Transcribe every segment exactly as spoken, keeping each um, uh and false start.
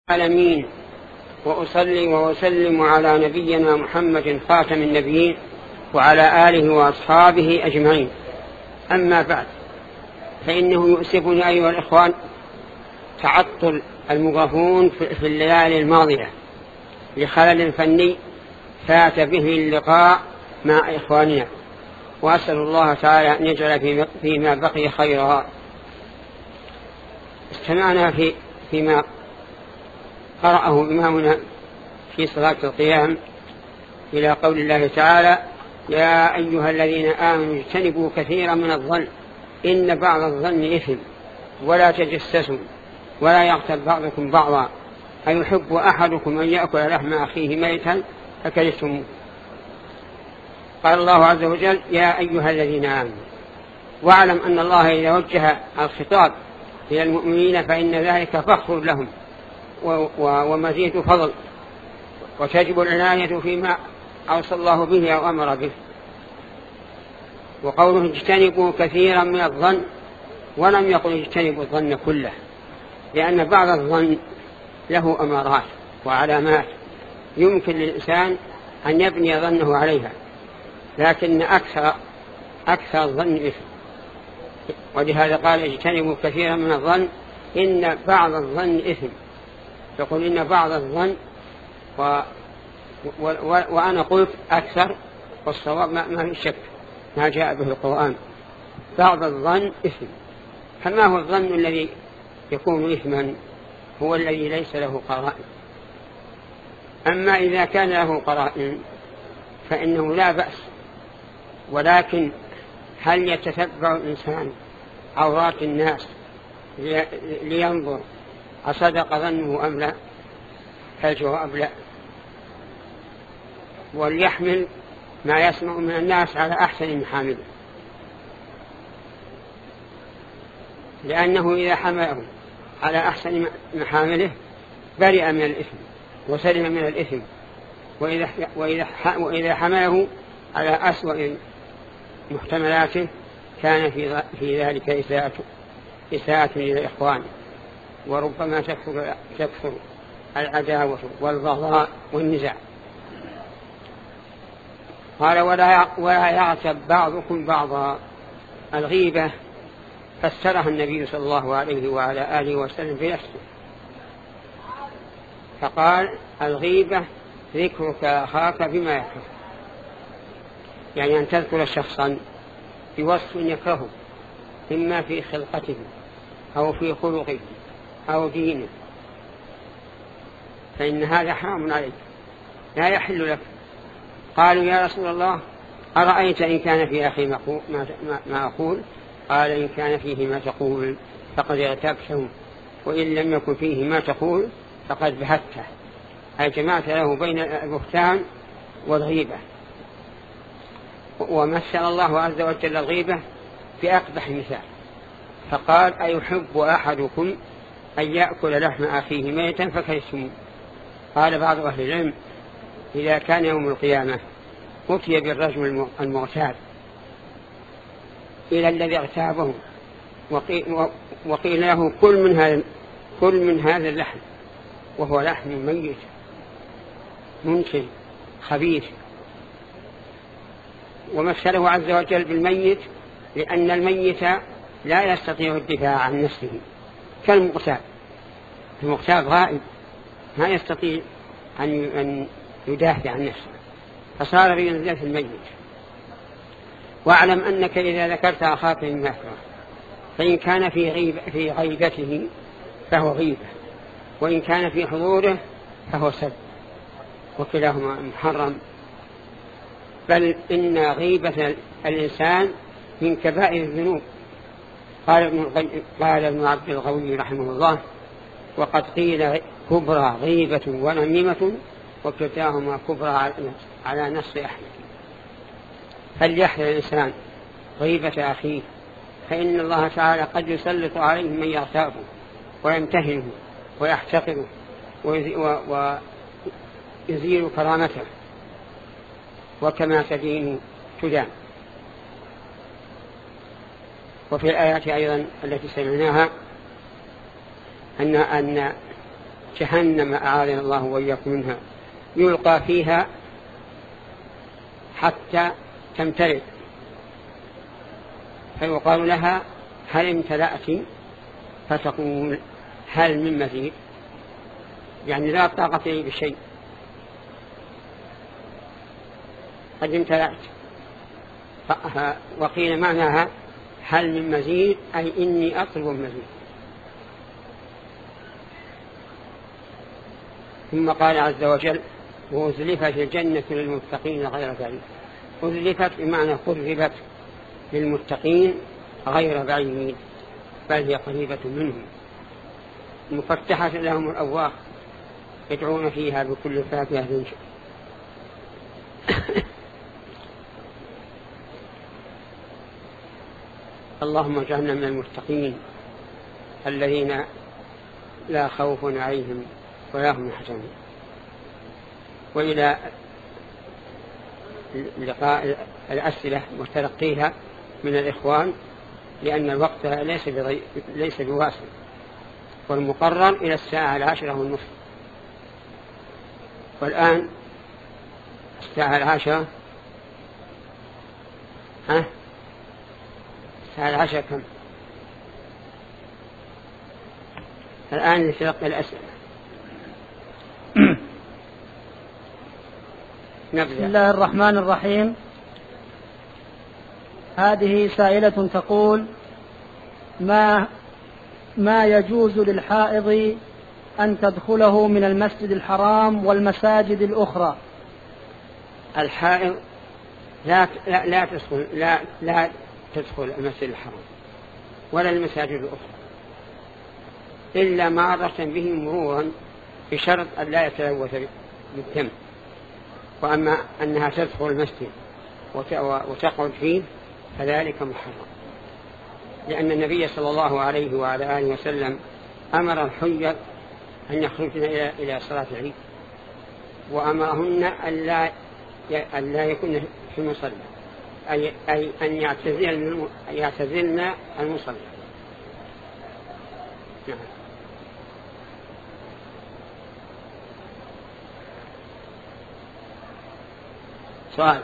العالمين، وأصلي وأسلم على نبينا محمد خاتم النبيين وعلى آله وأصحابه أجمعين. أما بعد، فإنه يؤسفني أيها الإخوان تعطل المغرفون في الليالي الماضية لخلل فني فات به اللقاء مع إخواننا، وأسأل الله تعالى أن يجعل فيما بقي خيرا. استمعنا في فيما قرأه إمامنا في صلاة القيام إلى قول الله تعالى: يا أيها الذين آمنوا اجتنبوا كثيرا من الظن إن بعض الظن إثم ولا تجسسوا ولا يغتب بعضكم بعضا أيحب أحدكم أن يأكل لحم أخيه ميتا فكرهتموه. قال الله عز وجل: يا أيها الذين آمنوا. واعلم أن الله إذا وجه الخطاب إلى المؤمنين فإن ذلك فخر لهم ومزيد فضل، وتجب العناية فيما أوصى الله به أو أمر به. وقوله اجتنبوا كثيرا من الظن، ولم يقل اجتنبوا الظن كله، لأن بعض الظن له أمارات وعلامات يمكن للإنسان أن يبني ظنه عليها، لكن أكثر أكثر الظن إثم. ولهذا قال اجتنبوا كثيرا من الظن إن بعض الظن إثم. يقول إن بعض الظن و... و... و... وأنا قلت أكثر، والصواب ما, ما في شك ما جاء به القرآن. بعض الظن إثم. فما هو الظن الذي يكون إثما؟ هو الذي ليس له قرائن. أما إذا كان له قرائن فإنه لا بأس، ولكن هل يتتبع الإنسان عورات الناس لينظر أصدق ظنه أم لا؟ الجواب لا. وليحمل ما يسمع من الناس على أحسن محامله، لأنه إذا حمله على أحسن محامله برئ من الإثم وسلم من الإثم، وإذا, وإذا, وإذا حمله على أسوأ محتملاته كان في, في ذلك إساءة, إساءة للإخوان، وربما تكثر, تكثر العداوة والبغضاء والنزاع. قال: ولا, ولا يعتب بعضكم بعضا. الغيبة فسرها النبي صلى الله عليه وعلى آله وسلم بنفسه، فقال: الغيبة ذكرك أخاك بما يكره، يعني أن تذكر شخصا بوصف يكرهه، إما في خلقته أو في خلقه أو دينه، فإن هذا حرام عليك، لا يحل لك. قالوا: يا رسول الله أرأيت إن كان في أخي ما أقول؟ قال: إن كان فيه ما تقول فقد اغتبته، وإن لم يكن فيه ما تقول فقد بهته، أي جمعت له بين البهتان والغيبة. ومثل الله عز وجل الغيبة بأقبح مثال، فقال: أيحب أحدكم أن يأكل لحم أخيه ميتا فكرهتموه. قال بعض أهل العلم: إذا كان يوم القيامة أتي بالرجل المغتاب إلى الذي اغتابه وقيل له: كل من هذا كل من هذا اللحم، وهو لحم ميت منتن خبيث. ومثله عز وجل بالميت لأن الميت لا يستطيع الدفاع عن نفسه كالمغتاب. المغتاب غائب ما يستطيع أن يدافع عن نفسه، فصار بمنزلة الميت. واعلم أنك إذا ذكرت أخاك مما يكره فإن كان في, غيب في غيبته فهو غيبة، وإن كان في حضوره فهو سب، وكلاهما محرم. بل إن غيبة الإنسان من كبائر الذنوب. قال ابن, قال ابن عبد الغني رحمه الله: وقد قيل كبرى غيبة ونميمة وكلتاهما كبرى على نص أحمد. فليحذر الإنسان غيبة أخيه، فإن الله تعالى قد يسلط عليه من يغتابه ويمتهنه ويحتقره ويزيل كرامته، وكما تدين تدان. وفي الآيات أيضا التي سمعناها أن, أن جهنم أعاذنا الله وإياكم منها، يلقى فيها حتى تمتلئ، فيقال لها هل امتلأت؟ فتقول هل من مزيد؟ يعني لا طاقة لي بشيء، قد امتلأت. وقيل معناها هل من مزيد أي إني أطلب المزيد. ثم قال عز وجل وأزلفت الجنة للمتقين غير بعيد. أزلفت بمعنى قربت للمتقين غير بعيد، بل هي قريبة منهم، مفتحة لهم الأبواب، يدعون فيها بكل فاكهة. اللهم اجعلنا من المتقين الذين لا خوف عليهم ولا هم يحزنون. وإلى لقاء الأسئلة وتلقيها من الإخوان، لأن الوقت ليس ليس بواصل، والمقرر إلى الساعة العاشرة والنصف، والآن الساعة العاشرة. ها الساعة العاشرة كم الآن لتلقي الأسئلة؟ بسم الله الرحمن الرحيم. هذه سائلة تقول ما ما يجوز للحائض أن تدخله من المسجد الحرام والمساجد الأخرى؟ الحائض لا لا لا تدخل لا لا تدخل المسجد الحرام ولا المساجد الأخرى إلا معرة به مرورا، بشرط أن لا يتلوث بالدم. وأما أنها تدخل المسجد وتقعد فيه فذلك محرم، لأن النبي صلى الله عليه وعلى آله وسلم أمر الحجج أن يخرجن إلى إلى صلاة العيد، وأمرهن أن لا يكن في المصلى، أي, أي أن يعتزلن المصلى. نعم. سؤال.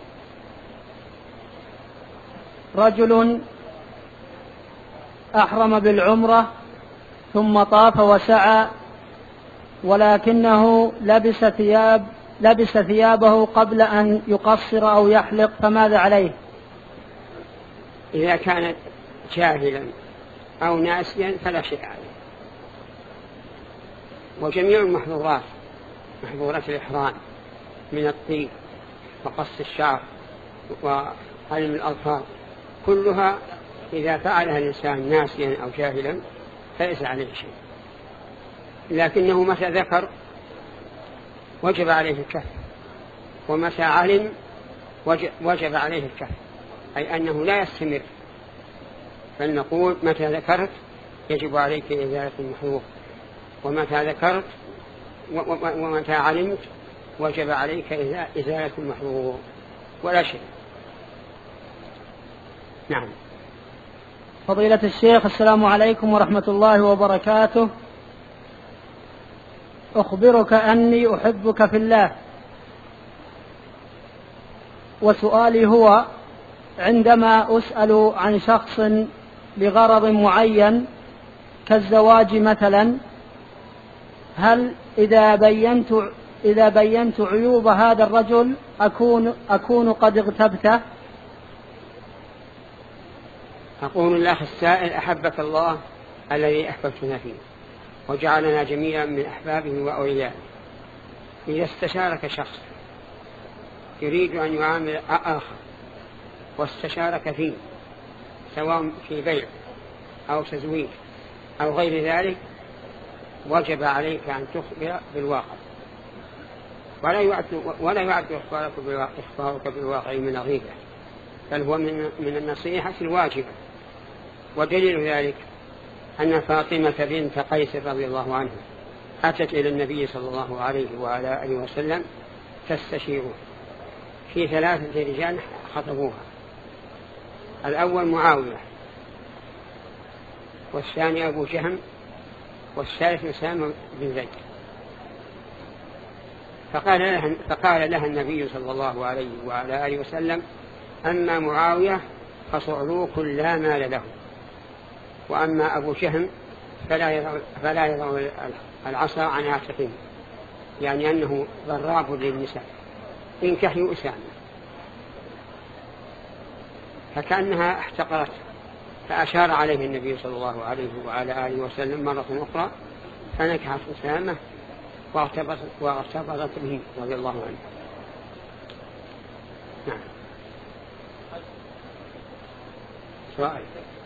رجل أحرم بالعمرة ثم طاف وسعى، ولكنه لبس ثياب لبس ثيابه قبل أن يقصر أو يحلق، فماذا عليه؟ إذا كان جاهلا أو ناسيا فلا شيء عليه. وجميع المحظورات، محظورات الإحرام من الطيب وقص الشعر وعلم الأظفار، كلها إذا فعلها الإنسان ناسيا أو جاهلا فليس عليه شيء، لكنه متى ذكر وجب عليه الكف، ومتى علم وجب عليه الكف، أي أنه لا يستمر. فلنقول متى ذكرت يجب عليك إزالة المحظور، ومتى ذكرت ومتى علمت وجب عليك إزالة المحظور، ولا شيء. نعم. فضيلة الشيخ، السلام عليكم ورحمة الله وبركاته. أخبرك أني أحبك في الله، وسؤالي هو: عندما أسأل عن شخص لغرض معين كالزواج مثلا، هل إذا بينت إذا بينت عيوب هذا الرجل أكون أكون قد اغتبته؟ أقول الله السائل: أحبك الله الذي أحببتنا فيه، وجعلنا جميعا من أحبابه وأوليائه. إذا استشارك شخص يريد أن يعامل آخر واستشارك فيه، سواء في بيع أو تزويج أو غير ذلك، وجب عليك أن تخبر بالواقع، ولا يعد ولا يعد إخبارك بالواقع من غيبة، بل هو من من النصيحة الواجبة. ودليل ذلك أن فاطمة بنت قيس رضي الله عنها أتت إلى النبي صلى الله عليه وعلى آله وسلم تستشيره في ثلاثة رجال خطبوها: الأول معاوية، والثاني أبو جهم، والثالث أسامة بن زيد. فقال لها, فقال لها النبي صلى الله عليه وعلى آله وسلم: أما معاوية فصعلوك لا مال له، وأما أبو جهم فلا يضع, فلا يضع العصا عن عاتقه، يعني أنه ضراب للنساء، انكحوا أسامة. فكأنها احتقرت، فأشار عليه النبي صلى الله عليه وعلى آله وسلم مرة أخرى، فنكحت أسامة واعتبرت, واعتبرت به رضي الله عنه. نعم. سؤال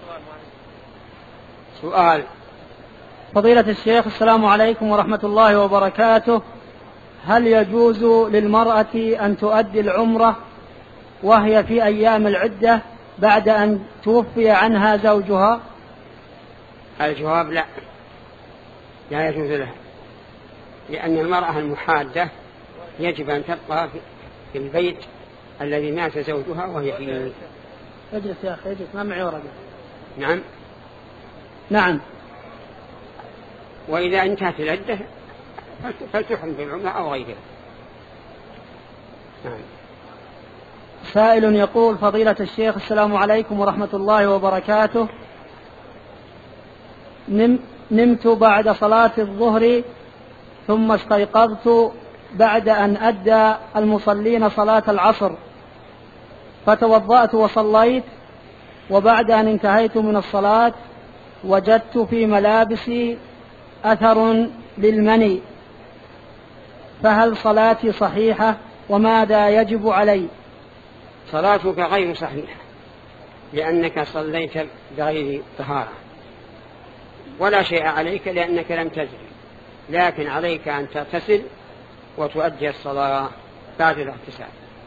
سؤال فضيلة الشيخ، السلام عليكم ورحمة الله وبركاته. هل يجوز للمرأة أن تؤدي العمرة وهي في أيام العدة بعد أن توفي عنها زوجها؟ الجواب لا، لا يجوز لها، لأن المرأة المحادة يجب أن تبقى في البيت الذي مات زوجها وهي فيه. اجلس يا أخي اجلس، ما معي ورقة. نعم نعم. وإذا انتهت العدة فلتحرم بالعمرة أو غيرها. نعم. سائل يقول: فضيلة الشيخ، السلام عليكم ورحمة الله وبركاته. نم نمت بعد صلاة الظهر ثم استيقظت بعد أن أدى المصلين صلاة العصر، فتوضأت وصليت، وبعد أن انتهيت من الصلاة وجدت في ملابسي أثر للمني، فهل صلاتي صحيحة وماذا يجب علي؟ صلاتك غير صحيحة، لأنك صليت بغير طهارة، ولا شيء عليك لأنك لم تزل، لكن عليك أن تغتسل وتؤدي الصلاة بعد الاغتسال.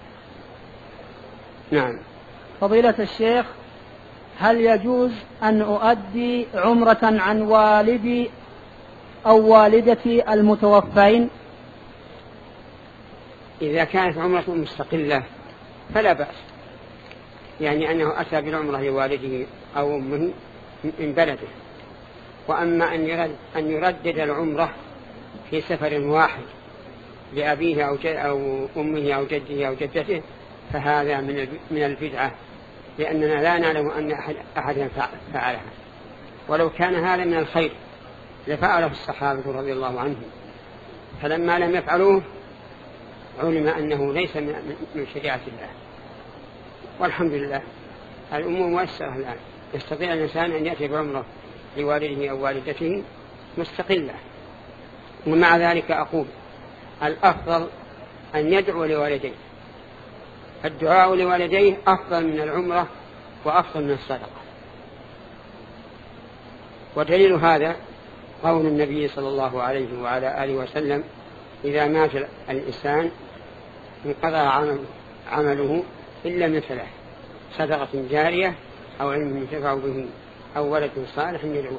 نعم. فضيلة الشيخ، هل يجوز أن أؤدي عمرة عن والدي أو والدتي المتوفين؟ إذا كانت عمرة مستقلة فلا بأس، يعني أنه أتى بالعمرة لوالده أو أمه من بلده. وأما أن يرد أن يردد العمرة في سفر واحد لأبيه أو, أو أمه أو جده أو جدته فهذا من من البدعة، لأننا لا نعلم أن أحد أحدا فعلها، ولو كان هذا من الخير لفعله الصحابة رضي الله عنهم، فلما لم يفعلوه علم أنه ليس من شريعة الله. والحمد لله الأمور مؤسرة الآن، يستطيع الإنسان أن يأتي بعمره لوالده أو والدته مستقلة. ومع ذلك أقول الأفضل أن يدعو لوالديه، الدعاء لوالديه أفضل من العمرة وأفضل من الصدقة. ودليل هذا قول النبي صلى الله عليه وعلى آله وسلم: إذا مات الإنسان انقضى عمله إلا من ثلاث: صدقة جارية أو علم ينتفع به أو ولد صالح يدعو له.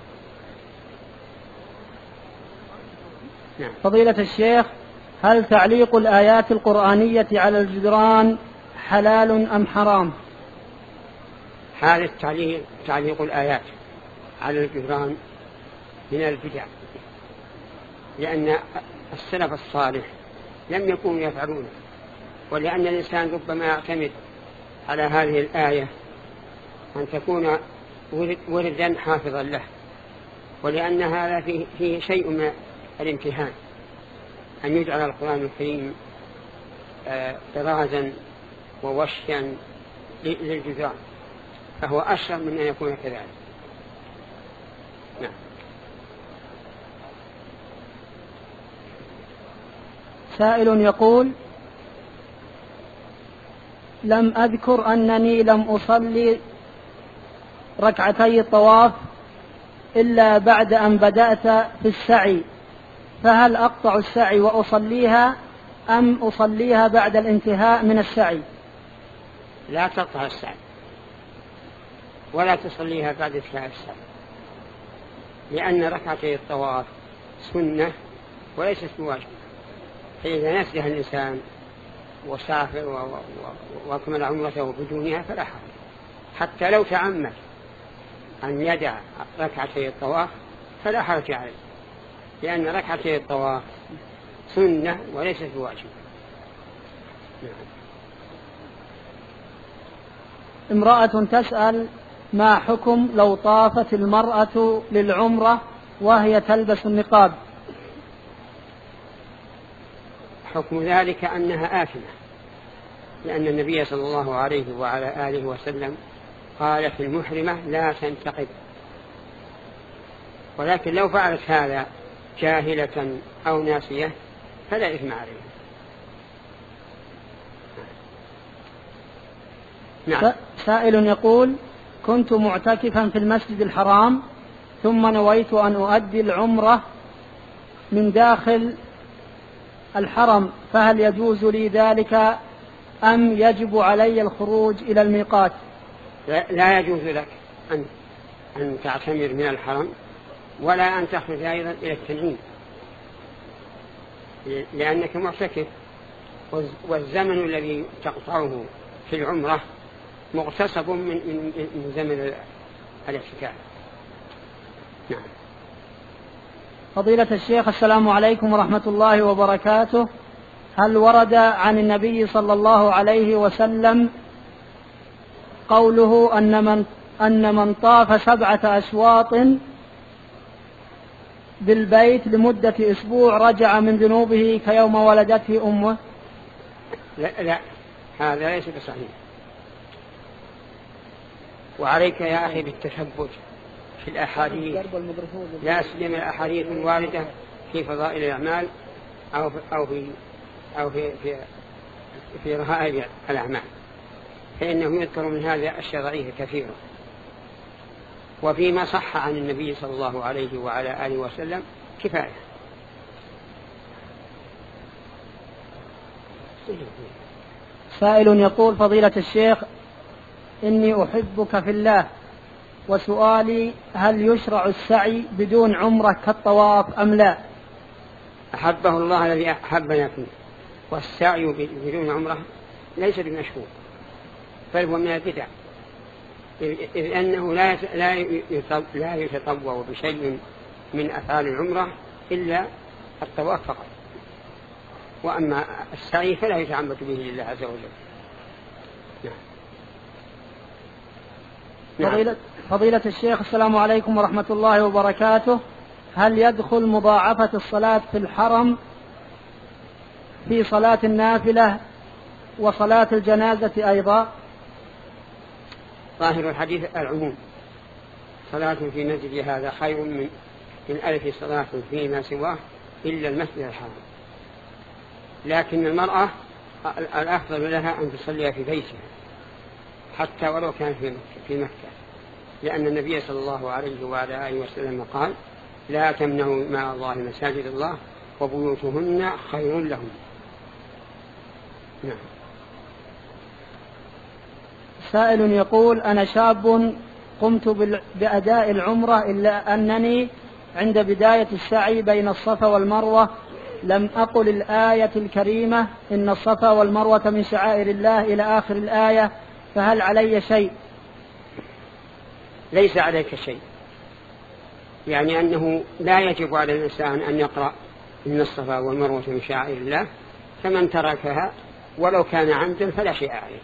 نعم. فضيلة الشيخ، هل تعليق الآيات القرآنية على الجدران حلال أم حرام؟ هذا التعليق تعليق الآيات على الجدران من البدع، لأن السلف الصالح لم يكونوا يفعلونه، ولأن الإنسان ربما يعتمد على هذه الآية أن تكون وردا حافظا له، ولأن هذا فيه, فيه شيء من الامتحان، أن يجعل القرآن الكريم طرازا ووشيا للجدران، فهو أشرف من أن يكون كذلك. نعم. سائل يقول: لم أذكر أنني لم أصلي ركعتي الطواف إلا بعد أن بدأت في السعي، فهل أقطع السعي وأصليها أم أصليها بعد الانتهاء من السعي؟ لا تقطع السعي ولا تصليها بعد انتهاء السعي، لأن ركعتي الطواف سنة وليست بواجب، فإذا نسيها الإنسان وسافر وأكمل عمرته بدونها فلا حرج، حتى لو تعمد أن يدع ركعتي الطواف فلا حرج عليه، لأن ركعتي الطواف سنة وليست بواجب. نعم. امرأة تسأل: ما حكم لو طافت المرأة للعمرة وهي تلبس النقاب؟ حكم ذلك أنها آثمة، لأن النبي صلى الله عليه وعلى آله وسلم قال في المحرمة لا تنتقب. ولكن لو فعلت هذا جاهلة أو ناسية فلا إثم عليها. نعم. سائل يقول: كنت معتكفا في المسجد الحرام ثم نويت أن أؤدي العمرة من داخل الحرم، فهل يجوز لي ذلك أم يجب علي الخروج إلى الميقات؟ لا يجوز لك أن, أن تعتمر من الحرم ولا أن تخرج أيضا إلى التنعيم، لأنك معتكف، والزمن الذي تقطعه في العمرة مغتصب من, من, من زمن الاعتكاف. نعم. فضيلة الشيخ، السلام عليكم ورحمة الله وبركاته. هل ورد عن النبي صلى الله عليه وسلم قوله أن من, أن من طاف سبعة أشواط بالبيت لمدة أسبوع رجع من ذنوبه كيوم ولدته أمه؟ لا, لا هذا ليس بصحيح. وعليك يا أخي بالتثبت في الأحاديث، لا سيما الأحاديث الواردة في فضائل الأعمال أو في أو في أو في في, في رهائب الأعمال، فإنه يذكر من هذا أشياء ضعيفة كثيرة. وفيما صح عن النبي صلى الله عليه وعلى آله وسلم كفاية. سائل يقول: فضيلة الشيخ، إني أحبك في الله، وسؤالي: هل يشرع السعي بدون عمرة كالطواف أم لا؟ أحبه الله الذي أحبنا فيه، والسعي بدون عمرة ليس بمشروع، بل هو من البدع، إذ أنه لا لا يتطوع بشيء من أفعال العمرة إلا الطواف فقط، وأما السعي فلا يتعمد به لله عز وجل. نعم. فضيلة, فضيلة الشيخ، السلام عليكم ورحمة الله وبركاته. هل يدخل مضاعفة الصلاة في الحرم في صلاة النافلة وصلاة الجنازة أيضا؟ ظاهر الحديث العموم، صلاة في مسجد هذا خير من من ألف صلاة فيما سواه إلا المسجد الحرام. لكن المرأة الأفضل لها أن تصلي في بيتها حتى ولو كان في مكة، لأن النبي صلى الله عليه وعلى آله وسلم قال: لا تمنعوا مع الله مساجد الله وبيوتهن خير لهم. نعم. سائل يقول: أنا شاب قمت بأداء العمرة إلا أنني عند بداية السعي بين الصفا والمروة لم أقل الآية الكريمة إن الصفا والمروة من شعائر الله إلى آخر الآية، فهل علي شيء؟ ليس عليك شيء، يعني أنه لا يجب على الإنسان أن يقرأ إن الصفا والمروة من شعائر الله، فمن تركها ولو كان عمدا فلا شيء عليه.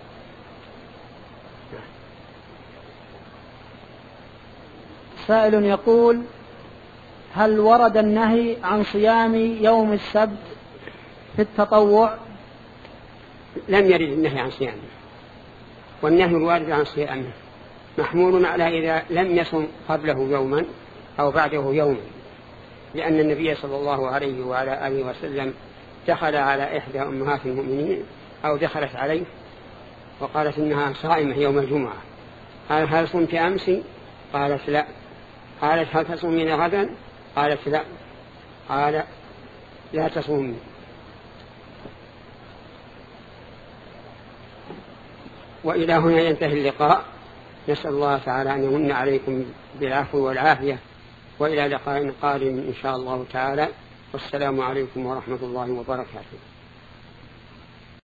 سائل يقول: هل ورد النهي عن صيام يوم السبت في التطوع؟ لم يرد النهي عن صيامه، والنهي الوارد عن صيامه محمول على إذا لم يصم قبله يوما أو بعده يوما، لأن النبي صلى الله عليه وعلى آله وسلم دخل على إحدى أمهات المؤمنين أو دخلت عليه وقالت إنها صائمة يوم الجمعة، قال: هل صمت أمس؟ قالت: لا. قالت: هل تصومين غدا؟ قالت: لا. قال: لا تصومي. وإلى هنا ينتهي اللقاء. نسأل الله تعالى أن يمن عليكم بالعفو والعافية، وإلى لقاء قادم إن شاء الله تعالى، والسلام عليكم ورحمة الله وبركاته.